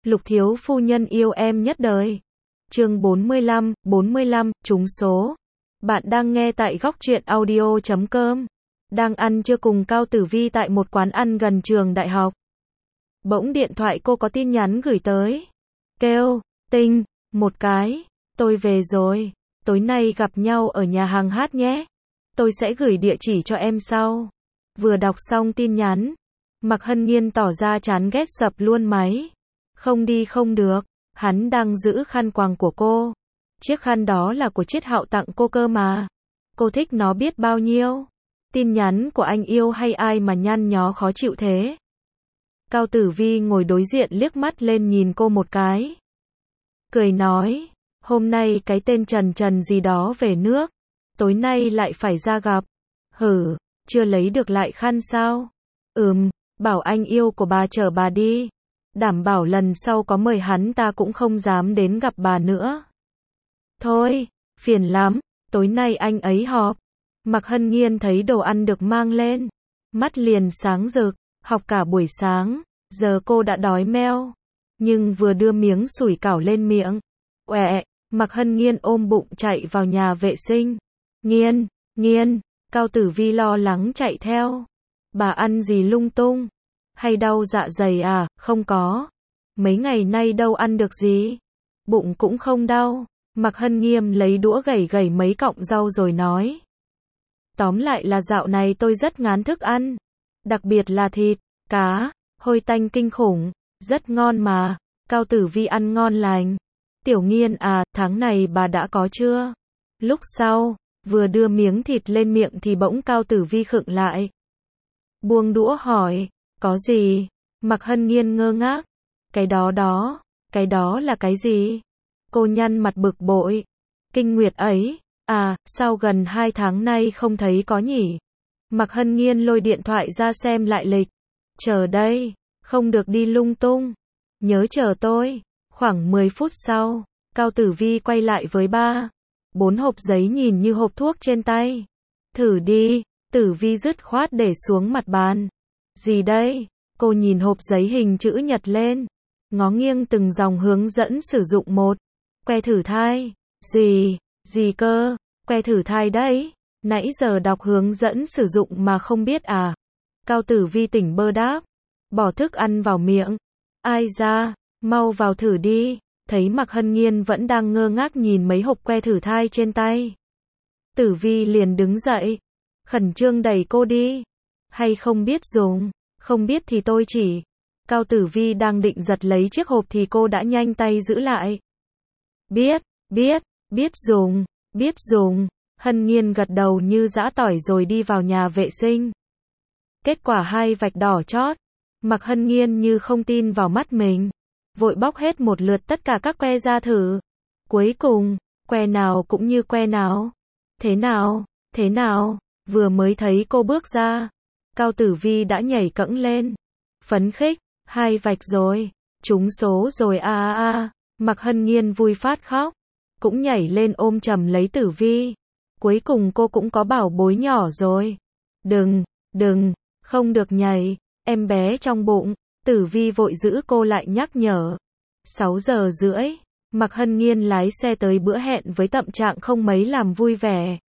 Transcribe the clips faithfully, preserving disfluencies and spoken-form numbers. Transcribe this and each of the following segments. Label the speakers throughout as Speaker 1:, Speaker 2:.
Speaker 1: Lục thiếu phu nhân yêu em nhất đời. Chương bốn mươi lăm, bốn mươi lăm, trúng số. Bạn đang nghe tại góc truyện audio chấm com. Đang ăn trưa cùng Cao Tử Vi tại một quán ăn gần trường đại học. Bỗng điện thoại cô có tin nhắn gửi tới. Kêu, Tinh, một cái, tôi về rồi. Tối nay gặp nhau ở nhà hàng hát nhé. Tôi sẽ gửi địa chỉ cho em sau. Vừa đọc xong tin nhắn, Mạc Hân Nhiên tỏ ra chán ghét sập luôn máy. Không đi không được, hắn đang giữ khăn quàng của cô. Chiếc khăn đó là của Triết Hạo tặng cô cơ mà. Cô thích nó biết bao nhiêu. Tin nhắn của anh yêu hay ai mà nhăn nhó khó chịu thế? Cao Tử Vi ngồi đối diện liếc mắt lên nhìn cô một cái. Cười nói, hôm nay cái tên Trần Trần gì đó về nước. Tối nay lại phải ra gặp. Hử, chưa lấy được lại khăn sao? Ừm, bảo anh yêu của bà chở bà đi. Đảm bảo lần sau có mời hắn ta cũng không dám đến gặp bà nữa. Thôi, phiền lắm, tối nay anh ấy họp. Mạc Hân Nhiên thấy đồ ăn được mang lên. Mắt liền sáng rực, học cả buổi sáng, giờ cô đã đói meo. Nhưng vừa đưa miếng sủi cảo lên miệng. Uẹ, Mạc Hân Nhiên ôm bụng chạy vào nhà vệ sinh. Nhiên, Nhiên, Cao Tử Vi lo lắng chạy theo. Bà ăn gì lung tung? Hay đau dạ dày à? Không có. Mấy ngày nay đâu ăn được gì. Bụng cũng không đau. Mạc Hân Nhiên lấy đũa gẩy gẩy mấy cọng rau rồi nói. Tóm lại là dạo này tôi rất ngán thức ăn. Đặc biệt là thịt, cá, hôi tanh kinh khủng. Rất ngon mà. Cao Tử Vi ăn ngon lành. Tiểu Nhiên à, tháng này bà đã có chưa? Lúc sau, vừa đưa miếng thịt lên miệng thì bỗng Cao Tử Vi khựng lại. Buông đũa hỏi. Có gì? Mạc Hân Nhiên ngơ ngác. Cái đó đó, cái đó là cái gì? Cô nhăn mặt bực bội. Kinh nguyệt ấy, à, sao gần hai tháng nay không thấy có nhỉ? Mạc Hân Nhiên lôi điện thoại ra xem lại lịch. Chờ đây, không được đi lung tung. Nhớ chờ tôi. Khoảng mười phút sau, Cao Tử Vi quay lại với ba. Bốn hộp giấy nhìn như hộp thuốc trên tay. Thử đi, Tử Vi dứt khoát để xuống mặt bàn. Gì đây? Cô nhìn hộp giấy hình chữ nhật lên. Ngó nghiêng từng dòng hướng dẫn sử dụng một. Que thử thai. Gì? Gì cơ? Que thử thai đấy. Nãy giờ đọc hướng dẫn sử dụng mà không biết à? Cao Tử Vi tỉnh bơ đáp. Bỏ thức ăn vào miệng. Ai ra? Mau vào thử đi. Thấy Mạc Hân Nhiên vẫn đang ngơ ngác nhìn mấy hộp que thử thai trên tay. Tử Vi liền đứng dậy. Khẩn trương đẩy cô đi. Hay không biết dùng? Không biết thì tôi chỉ. Cao Tử Vi đang định giật lấy chiếc hộp thì cô đã nhanh tay giữ lại. Biết, biết, biết dùng, biết dùng. Hân Nhiên gật đầu như giã tỏi rồi đi vào nhà vệ sinh. Kết quả hai vạch đỏ chót. Mạc Hân Nhiên như không tin vào mắt mình. Vội bóc hết một lượt tất cả các que ra thử. Cuối cùng, que nào cũng như que nào. Thế nào, thế nào, vừa mới thấy cô bước ra. Cao Tử Vi đã nhảy cẫng lên. Phấn khích, hai vạch rồi. Trúng số rồi a a a. Mạc Hân Nhiên vui phát khóc. Cũng nhảy lên ôm chầm lấy Tử Vi. Cuối cùng cô cũng có bảo bối nhỏ rồi. Đừng, đừng, không được nhảy. Em bé trong bụng. Tử Vi vội giữ cô lại nhắc nhở. sáu giờ rưỡi. Mạc Hân Nhiên lái xe tới bữa hẹn với tâm trạng không mấy làm vui vẻ.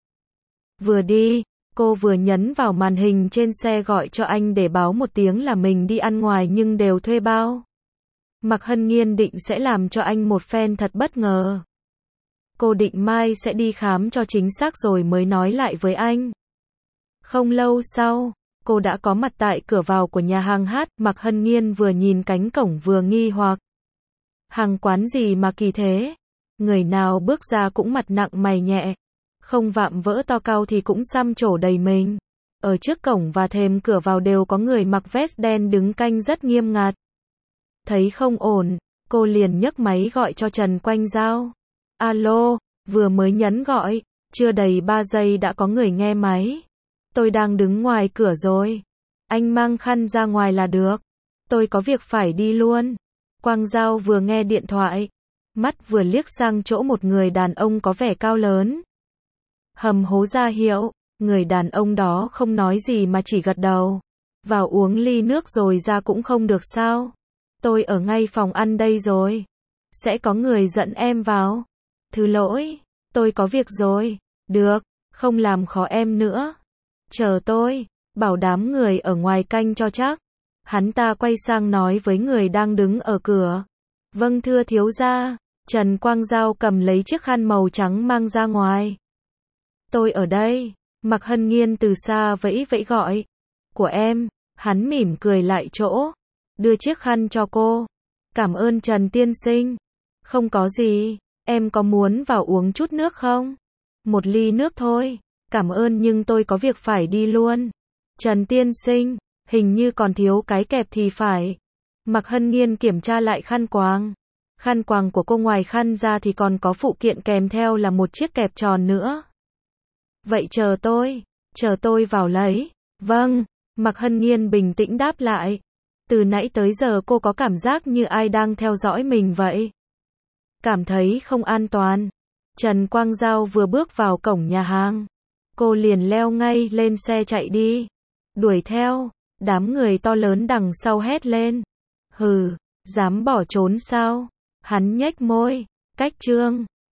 Speaker 1: Vừa đi, cô vừa nhấn vào màn hình trên xe gọi cho anh để báo một tiếng là mình đi ăn ngoài nhưng đều thuê bao. Mạc Hân Nhiên định sẽ làm cho anh một phen thật bất ngờ. Cô định mai sẽ đi khám cho chính xác rồi mới nói lại với anh. Không lâu sau, cô đã có mặt tại cửa vào của nhà hàng hát. Mạc Hân Nhiên vừa nhìn cánh cổng vừa nghi hoặc. Hàng quán gì mà kỳ thế? Người nào bước ra cũng mặt nặng mày nhẹ. Không vạm vỡ to cao thì cũng xăm trổ đầy mình. Ở trước cổng và thềm cửa vào đều có người mặc vest đen đứng canh rất nghiêm ngặt. Thấy không ổn, cô liền nhấc máy gọi cho Trần Quanh Giao. Alo, vừa mới nhấn gọi, chưa đầy ba giây đã có người nghe máy. Tôi đang đứng ngoài cửa rồi. Anh mang khăn ra ngoài là được. Tôi có việc phải đi luôn. Quang Giao vừa nghe điện thoại, mắt vừa liếc sang chỗ một người đàn ông có vẻ cao lớn. Hầm hố ra hiệu, người đàn ông đó không nói gì mà chỉ gật đầu. Vào uống ly nước rồi ra cũng không được sao? Tôi ở ngay phòng ăn đây rồi. Sẽ có người dẫn em vào. Thứ lỗi, tôi có việc rồi. Được, không làm khó em nữa. Chờ tôi, bảo đám người ở ngoài canh cho chắc. Hắn ta quay sang nói với người đang đứng ở cửa. Vâng thưa thiếu gia. Trần Quang Giao cầm lấy chiếc khăn màu trắng mang ra ngoài. Tôi ở đây. Mạc Hân Nghiên từ xa vẫy vẫy gọi. Của em. Hắn mỉm cười lại chỗ. Đưa chiếc khăn cho cô. Cảm ơn Trần tiên sinh. Không có gì. Em có muốn vào uống chút nước không? Một ly nước thôi. Cảm ơn nhưng tôi có việc phải đi luôn. Trần tiên sinh. Hình như còn thiếu cái kẹp thì phải. Mạc Hân Nghiên kiểm tra lại khăn quàng. Khăn quàng của cô ngoài khăn ra thì còn có phụ kiện kèm theo là một chiếc kẹp tròn nữa. Vậy chờ tôi. Chờ tôi vào lấy. Vâng. Mạc Hân Nghiên bình tĩnh đáp lại. Từ nãy tới giờ cô có cảm giác như ai đang theo dõi mình vậy. Cảm thấy không an toàn. Trần Quang Giao vừa bước vào cổng nhà hàng. Cô liền leo ngay lên xe chạy đi. Đuổi theo. Đám người to lớn đằng sau hét lên. Hừ, dám bỏ trốn sao? Hắn nhếch môi. Cách trương.